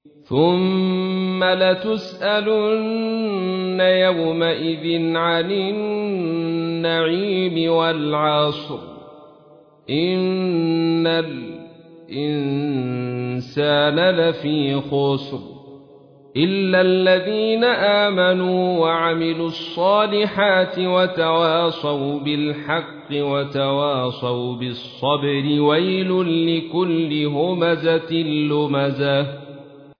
ثم لتسألن يومئذ عن النعيم والعصر إن الإنسان لفي خسر إلا الذين آمنوا وعملوا الصالحات وتواصوا بالحق وتواصوا بالصبر ويل لكل همزة لمزة